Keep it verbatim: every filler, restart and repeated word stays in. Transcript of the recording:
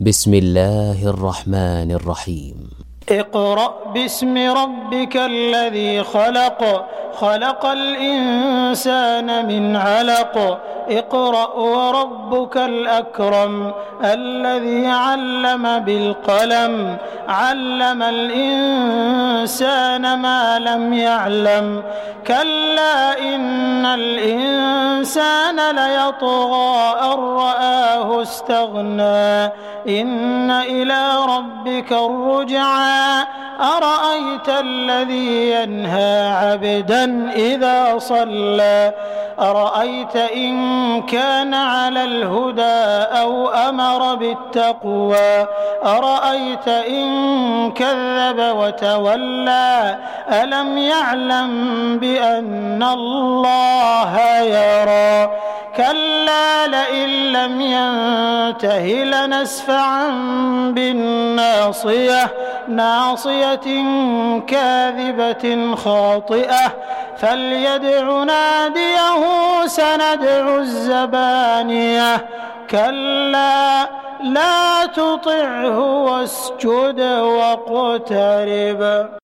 بسم الله الرحمن الرحيم. اقرأ باسم ربك الذي خلق خلق الإنسان من علق اقرأ وربك الأكرم الذي علم بالقلم علم الإنسان ما لم يعلم كلا إن الإنسان ليطغى أن رآه استغنى إن إلى ربك الرجعى أرأيت الذي ينهى عبدا إذا صلى أرأيت إن كان على الهدى أو أمر بالتقوى أرأيت إن كذب وتولى ألم يعلم بأن الله يرى كلا لئن لم ينته لنسفعا بالناصية ناصية كاذبة خاطئة فليدع ناديه سندع الزبانية كلا لا تطعه واسجد واقترب.